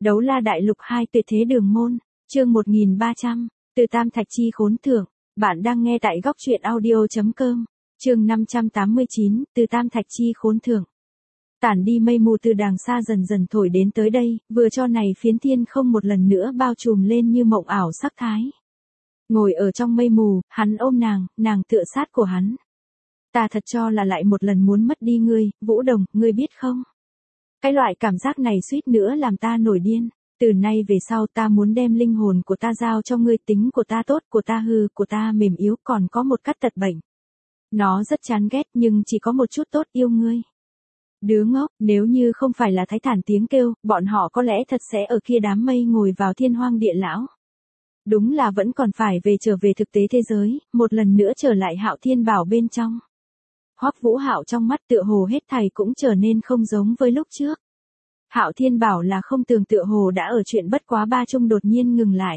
Đấu la đại lục 2 tuyệt thế đường môn, chương 1300, từ tam thạch chi khốn thưởng, bạn đang nghe tại góc truyện audio.com, chương 589, từ tam thạch chi khốn thưởng. Tản đi mây mù từ đàng xa dần dần thổi đến tới đây, vừa cho này phiến thiên không một lần nữa bao trùm lên như mộng ảo sắc thái. Ngồi ở trong mây mù, hắn ôm nàng tựa sát của hắn. Ta thật cho là lại một lần muốn mất đi ngươi, Vũ Đồng, ngươi biết không? Cái loại cảm giác này suýt nữa làm ta nổi điên. Từ nay về sau ta muốn đem linh hồn của ta giao cho ngươi, tính của ta tốt, của ta hư, của ta mềm yếu, còn có một cắt tật bệnh. Nó rất chán ghét nhưng chỉ có một chút tốt, yêu ngươi. Đứa ngốc, nếu như không phải là Thái Thản tiếng kêu, bọn họ có lẽ thật sẽ ở kia đám mây ngồi vào thiên hoang địa lão. Đúng là vẫn còn phải trở về thực tế thế giới, một lần nữa trở lại Hạo Thiên Bảo bên trong. Hoắc Vũ Hạo trong mắt tựa hồ hết thảy cũng trở nên không giống với lúc trước. Hạo Thiên Bảo là không tường tựa hồ đã ở chuyện bất quá ba chung đột nhiên ngừng lại.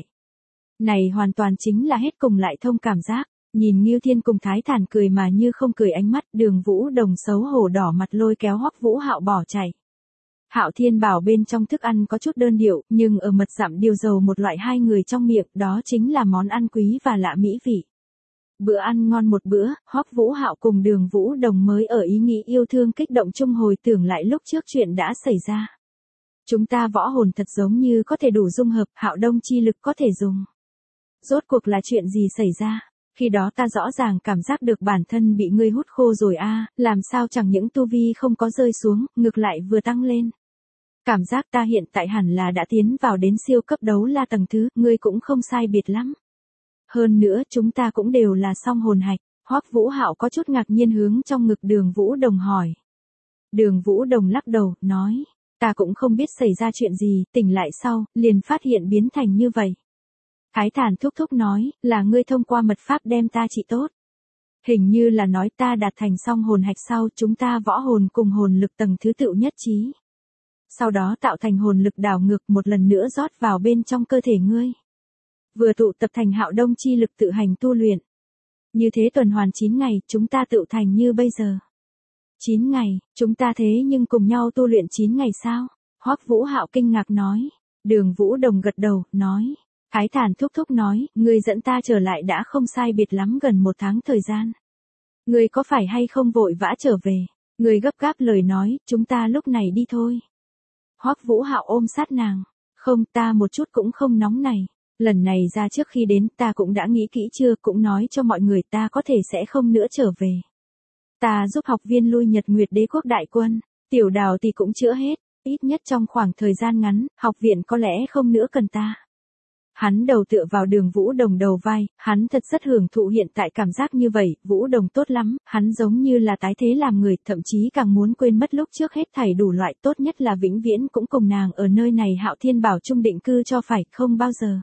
Này hoàn toàn chính là hết cùng lại thông cảm giác, nhìn Ngưu Thiên cùng Thái Thản cười mà như không cười ánh mắt, Đường Vũ Đồng xấu hổ đỏ mặt lôi kéo Hoắc Vũ Hạo bỏ chạy. Hạo Thiên Bảo bên trong thức ăn có chút đơn điệu, nhưng ở mật dặm điều dầu một loại hai người trong miệng, đó chính là món ăn quý và lạ mỹ vị. Bữa ăn ngon một bữa, Hoắc Vũ Hạo cùng Đường Vũ Đồng mới ở ý nghĩ yêu thương kích động chung hồi tưởng lại lúc trước chuyện đã xảy ra. Chúng ta võ hồn thật giống như có thể đủ dung hợp, Hạo Đông chi lực có thể dùng. Rốt cuộc là chuyện gì xảy ra? Khi đó ta rõ ràng cảm giác được bản thân bị ngươi hút khô rồi a, làm sao chẳng những tu vi không có rơi xuống, ngược lại vừa tăng lên. Cảm giác ta hiện tại hẳn là đã tiến vào đến siêu cấp đấu la tầng thứ, ngươi cũng không sai biệt lắm. Hơn nữa chúng ta cũng đều là song hồn hạch. Hoắc Vũ Hạo có chút ngạc nhiên hướng trong ngực Đường Vũ Đồng hỏi. Đường Vũ Đồng lắc đầu, nói, ta cũng không biết xảy ra chuyện gì, tỉnh lại sau, liền phát hiện biến thành như vậy. Thái Thản thúc thúc nói, là ngươi thông qua mật pháp đem ta trị tốt. Hình như là nói ta đạt thành song hồn hạch sau, chúng ta võ hồn cùng hồn lực tầng thứ tự nhất trí. Sau đó tạo thành hồn lực đảo ngược một lần nữa rót vào bên trong cơ thể ngươi. Vừa tụ tập thành Hạo Đông chi lực tự hành tu luyện. Như thế tuần hoàn 9 ngày, chúng ta tự thành như bây giờ. 9 ngày, chúng ta thế nhưng cùng nhau tu luyện 9 ngày sao? Hoắc Vũ Hạo kinh ngạc nói. Đường Vũ Đồng gật đầu, nói. Thái Thản thúc thúc nói, ngươi dẫn ta trở lại đã không sai biệt lắm gần 1 tháng thời gian. Ngươi có phải hay không vội vã trở về? Ngươi gấp gáp lời nói, chúng ta lúc này đi thôi. Hoắc Vũ Hạo ôm sát nàng. Không, ta một chút cũng không nóng này. Lần này ra trước khi đến ta cũng đã nghĩ kỹ chưa, cũng nói cho mọi người ta có thể sẽ không nữa trở về. Ta giúp học viên lui Nhật Nguyệt Đế quốc đại quân, Tiểu Đào thì cũng chữa hết, ít nhất trong khoảng thời gian ngắn, học viện có lẽ không nữa cần ta. Hắn đầu tựa vào Đường Vũ Đồng đầu vai, hắn thật rất hưởng thụ hiện tại cảm giác như vậy, Vũ Đồng tốt lắm, hắn giống như là tái thế làm người, thậm chí càng muốn quên mất lúc trước hết thảy đủ loại, tốt nhất là vĩnh viễn cũng cùng nàng ở nơi này Hạo Thiên Bảo trung định cư cho phải, không bao giờ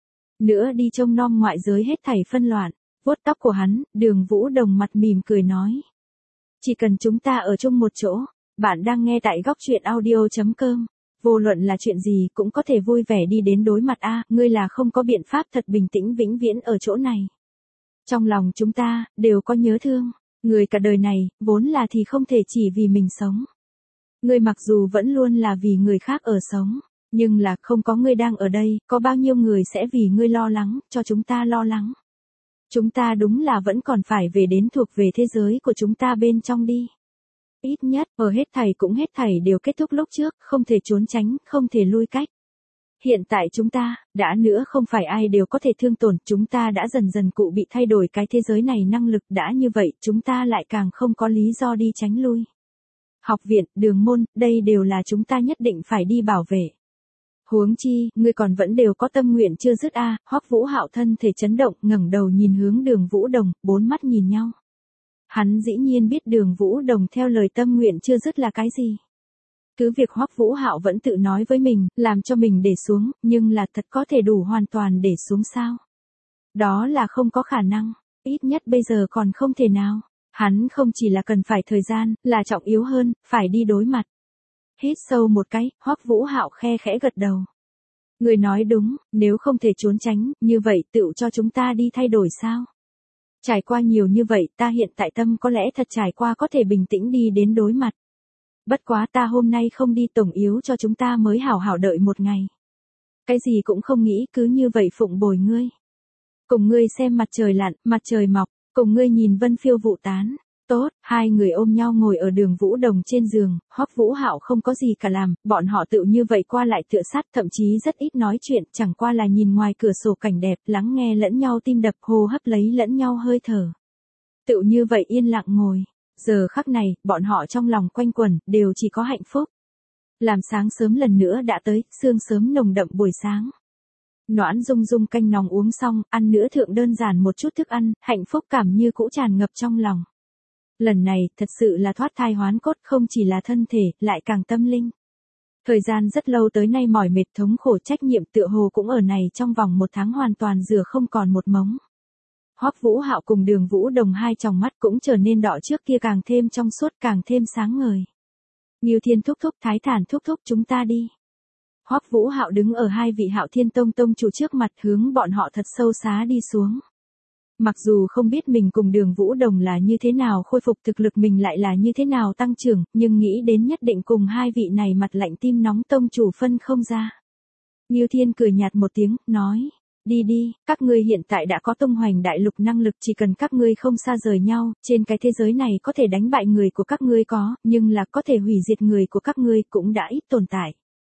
nữa đi trông nom ngoại giới hết thảy phân loạn. Vuốt tóc của hắn, Đường Vũ Đồng mặt mỉm cười nói. Chỉ cần chúng ta ở chung một chỗ, bạn đang nghe tại góc truyện audio.com. Vô luận là chuyện gì cũng có thể vui vẻ đi đến đối mặt a, ngươi là không có biện pháp thật bình tĩnh vĩnh viễn ở chỗ này. Trong lòng chúng ta, đều có nhớ thương, người cả đời này, vốn là thì không thể chỉ vì mình sống. Ngươi mặc dù vẫn luôn là vì người khác ở sống. Nhưng là không có ngươi đang ở đây, có bao nhiêu người sẽ vì ngươi lo lắng, cho chúng ta lo lắng. Chúng ta đúng là vẫn còn phải về đến thuộc về thế giới của chúng ta bên trong đi. Ít nhất, ở hết thảy cũng hết thảy đều kết thúc lúc trước, không thể trốn tránh, không thể lui cách. Hiện tại chúng ta, đã nữa không phải ai đều có thể thương tổn, chúng ta đã dần dần cụ bị thay đổi cái thế giới này năng lực, đã như vậy, chúng ta lại càng không có lý do đi tránh lui. Học viện, đường môn, đây đều là chúng ta nhất định phải đi bảo vệ. Huống chi, ngươi còn vẫn đều có tâm nguyện chưa dứt a. Hoắc Vũ Hạo thân thể chấn động, ngẩng đầu nhìn hướng Đường Vũ Đồng, bốn mắt nhìn nhau. Hắn dĩ nhiên biết Đường Vũ Đồng theo lời tâm nguyện chưa dứt là cái gì. Cứ việc Hoắc Vũ Hạo vẫn tự nói với mình, làm cho mình để xuống, nhưng là thật có thể đủ hoàn toàn để xuống sao? Đó là không có khả năng, ít nhất bây giờ còn không thể nào. Hắn không chỉ là cần phải thời gian, là trọng yếu hơn, phải đi đối mặt. Hít sâu một cái, Hoắc Vũ Hạo khe khẽ gật đầu. Người nói đúng, nếu không thể trốn tránh, như vậy tự cho chúng ta đi thay đổi sao? Trải qua nhiều như vậy, ta hiện tại tâm có lẽ thật trải qua có thể bình tĩnh đi đến đối mặt. Bất quá ta hôm nay không đi tổng yếu cho chúng ta mới hảo hảo đợi một ngày. Cái gì cũng không nghĩ, cứ như vậy phụng bồi ngươi. Cùng ngươi xem mặt trời lặn, mặt trời mọc, cùng ngươi nhìn vân phiêu vụ tán. Tốt, hai người ôm nhau ngồi ở Đường Vũ Đồng trên giường, Hoắc Vũ Hạo không có gì cả làm, bọn họ tự như vậy qua lại tựa sát, thậm chí rất ít nói chuyện, chẳng qua là nhìn ngoài cửa sổ cảnh đẹp, lắng nghe lẫn nhau tim đập, hô hấp lấy lẫn nhau hơi thở. Tự như vậy yên lặng ngồi, giờ khắc này, bọn họ trong lòng quanh quẩn, đều chỉ có hạnh phúc. Làm sáng sớm lần nữa đã tới, sương sớm nồng đậm buổi sáng. Noãn Dung Dung canh nóng uống xong, ăn nữa thượng đơn giản một chút thức ăn, hạnh phúc cảm như cũ tràn ngập trong lòng. Lần này, thật sự là thoát thai hoán cốt, không chỉ là thân thể, lại càng tâm linh. Thời gian rất lâu tới nay mỏi mệt thống khổ trách nhiệm tựa hồ cũng ở này trong vòng 1 tháng hoàn toàn rửa không còn một mống. Hoắc Vũ Hạo cùng Đường Vũ Đồng hai tròng mắt cũng trở nên đỏ trước kia càng thêm trong suốt càng thêm sáng ngời. Ngưu Thiên thúc thúc, Thái Thản thúc thúc, chúng ta đi. Hoắc Vũ Hạo đứng ở hai vị Hạo Thiên Tông tông chủ trước mặt hướng bọn họ thật sâu xá đi xuống. Mặc dù không biết mình cùng Đường Vũ Đồng là như thế nào khôi phục thực lực mình lại là như thế nào tăng trưởng, nhưng nghĩ đến nhất định cùng hai vị này mặt lạnh tim nóng tông chủ phân không ra. Ngưu Thiên cười nhạt một tiếng, nói, đi đi, các ngươi hiện tại đã có tung hoành đại lục năng lực, chỉ cần các ngươi không xa rời nhau, trên cái thế giới này có thể đánh bại người của các ngươi có, nhưng là có thể hủy diệt người của các ngươi cũng đã ít tồn tại.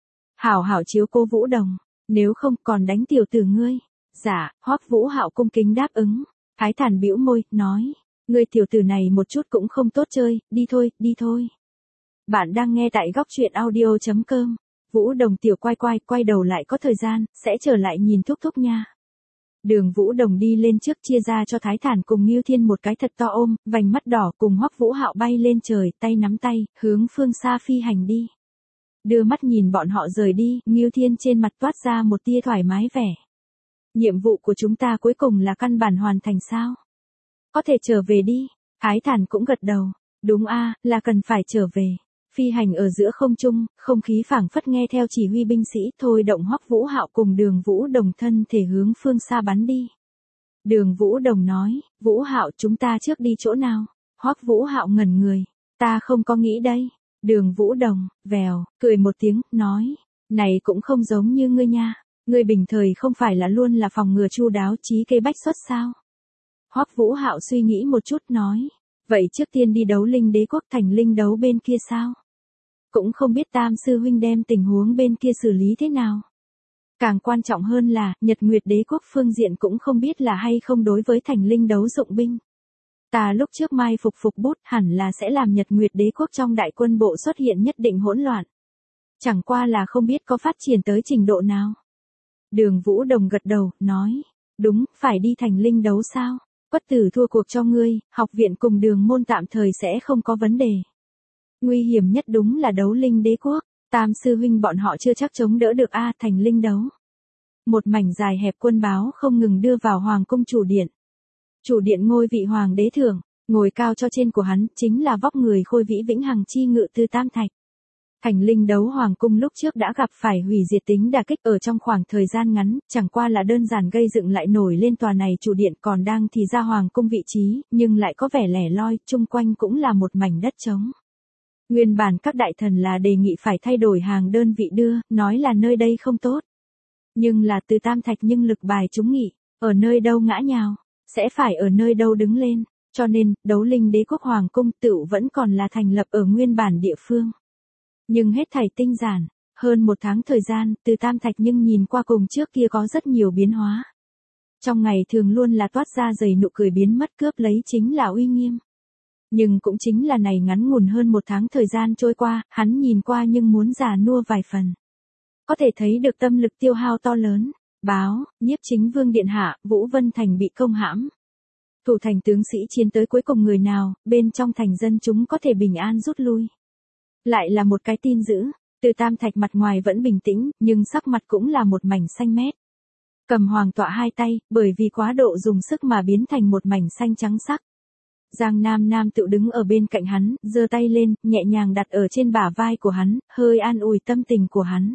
Hảo hảo chiếu cố Vũ Đồng, nếu không còn đánh tiểu tử ngươi. Dạ, Hoắc Vũ Hạo cung kính đáp ứng. Thái Thản bĩu môi, nói, ngươi tiểu tử này một chút cũng không tốt chơi, đi thôi, đi thôi. Bạn đang nghe tại góc truyện audio.com. Vũ Đồng tiểu quay đầu lại có thời gian, sẽ trở lại nhìn thúc thúc nha. Đường Vũ Đồng đi lên trước chia ra cho Thái Thản cùng Ngưu Thiên một cái thật to ôm, vành mắt đỏ cùng Hoắc Vũ Hạo bay lên trời, tay nắm tay, hướng phương xa phi hành đi. Đưa mắt nhìn bọn họ rời đi, Ngưu Thiên trên mặt toát ra một tia thoải mái vẻ. Nhiệm vụ của chúng ta cuối cùng là căn bản hoàn thành sao? Có thể trở về đi. Thái Thản cũng gật đầu. Đúng a, là cần phải trở về. Phi hành ở giữa không trung, không khí phảng phất nghe theo chỉ huy binh sĩ thôi động Hoắc Vũ Hạo cùng Đường Vũ Đồng thân thể hướng phương xa bắn đi. Đường Vũ Đồng nói, Vũ Hạo chúng ta trước đi chỗ nào? Hoắc Vũ Hạo ngẩn người. Ta không có nghĩ đây. Đường Vũ Đồng, vèo, cười một tiếng, nói, này cũng không giống như ngươi nha. Ngươi bình thời không phải là luôn là phòng ngừa chu đáo trí kế bách xuất sao? Hoắc Vũ Hạo suy nghĩ một chút nói, vậy trước tiên đi đấu linh đế quốc thành linh đấu bên kia sao? Cũng không biết Tam sư huynh đem tình huống bên kia xử lý thế nào. Càng quan trọng hơn là, Nhật Nguyệt đế quốc phương diện cũng không biết là hay không đối với thành linh đấu dụng binh. Ta lúc trước mai phục bút hẳn là sẽ làm Nhật Nguyệt đế quốc trong đại quân bộ xuất hiện nhất định hỗn loạn. Chẳng qua là không biết có phát triển tới trình độ nào. Đường Vũ Đồng gật đầu, nói, đúng, phải đi thành linh đấu sao? Quất tử thua cuộc cho ngươi, học viện cùng Đường môn tạm thời sẽ không có vấn đề. Nguy hiểm nhất đúng là đấu linh đế quốc, Tam sư huynh bọn họ chưa chắc chống đỡ được a, thành linh đấu. Một mảnh dài hẹp quân báo không ngừng đưa vào hoàng cung chủ điện. Chủ điện ngôi vị hoàng đế thượng, ngồi cao cho trên của hắn, chính là vóc người khôi vĩ vĩnh hằng chi ngự Từ Tam Thạch. Thành linh đấu hoàng cung lúc trước đã gặp phải hủy diệt tính đả kích ở trong khoảng thời gian ngắn, chẳng qua là đơn giản gây dựng lại nổi lên tòa này chủ điện còn đang thì ra hoàng cung vị trí, nhưng lại có vẻ lẻ loi, chung quanh cũng là một mảnh đất trống. Nguyên bản các đại thần là đề nghị phải thay đổi hàng đơn vị đưa, nói là nơi đây không tốt. Nhưng là Từ Tam Thạch nhưng lực bài chúng nghị, ở nơi đâu ngã nhào, sẽ phải ở nơi đâu đứng lên, cho nên, đấu linh đế quốc hoàng cung tựu vẫn còn là thành lập ở nguyên bản địa phương. Nhưng hết thảy tinh giản, hơn 1 tháng thời gian, Từ Tam Thạch nhưng nhìn qua cùng trước kia có rất nhiều biến hóa. Trong ngày thường luôn là toát ra dày nụ cười biến mất cướp lấy chính là uy nghiêm. Nhưng cũng chính là này ngắn ngủn hơn 1 tháng thời gian trôi qua, hắn nhìn qua nhưng muốn già nua vài phần. Có thể thấy được tâm lực tiêu hao to lớn. Báo, Nhiếp Chính Vương Điện Hạ, Vũ Vân Thành bị công hãm. Thủ thành tướng sĩ chiến tới cuối cùng người nào, bên trong thành dân chúng có thể bình an rút lui. Lại là một cái tin dữ, Từ Tam Thạch mặt ngoài vẫn bình tĩnh, nhưng sắc mặt cũng là một mảnh xanh mét. Cầm hoàng tọa hai tay, bởi vì quá độ dùng sức mà biến thành một mảnh xanh trắng sắc. Giang Nam Nam tự đứng ở bên cạnh hắn, giơ tay lên, nhẹ nhàng đặt ở trên bả vai của hắn, hơi an ủi tâm tình của hắn.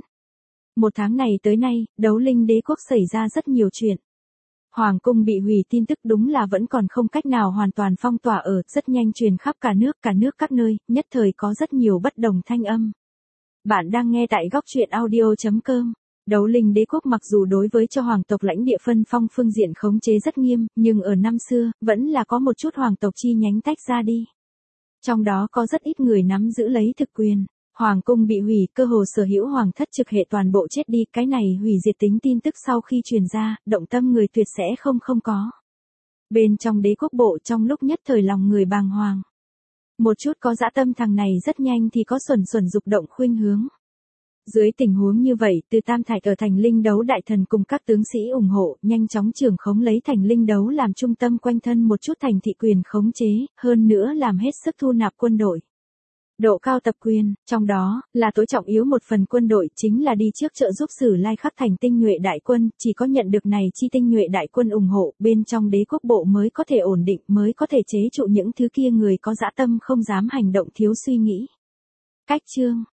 1 tháng này tới nay, đấu linh đế quốc xảy ra rất nhiều chuyện. Hoàng cung bị hủy tin tức đúng là vẫn còn không cách nào hoàn toàn phong tỏa ở, rất nhanh truyền khắp cả nước các nơi, nhất thời có rất nhiều bất đồng thanh âm. Bạn đang nghe tại góc truyện audio.com. Đấu Linh đế quốc mặc dù đối với cho hoàng tộc lãnh địa phân phong phương diện khống chế rất nghiêm, nhưng ở năm xưa, vẫn là có một chút hoàng tộc chi nhánh tách ra đi. Trong đó có rất ít người nắm giữ lấy thực quyền. Hoàng cung bị hủy, cơ hồ sở hữu hoàng thất trực hệ toàn bộ chết đi, cái này hủy diệt tính tin tức sau khi truyền ra, động tâm người tuyệt sẽ không có. Bên trong đế quốc bộ trong lúc nhất thời lòng người bàng hoàng. Một chút có dã tâm thằng này rất nhanh thì có xuẩn dục động khuynh hướng. Dưới tình huống như vậy, Từ Tam Thạch ở thành linh đấu đại thần cùng các tướng sĩ ủng hộ, nhanh chóng trưởng khống lấy thành linh đấu làm trung tâm quanh thân một chút thành thị quyền khống chế, hơn nữa làm hết sức thu nạp quân đội. Độ cao tập quyền, trong đó, là tối trọng yếu một phần quân đội chính là đi trước trợ giúp Sử Lai Khắc thành tinh nhuệ đại quân, chỉ có nhận được này chi tinh nhuệ đại quân ủng hộ, bên trong đế quốc bộ mới có thể ổn định, mới có thể chế trụ những thứ kia người có dã tâm không dám hành động thiếu suy nghĩ. Cách chương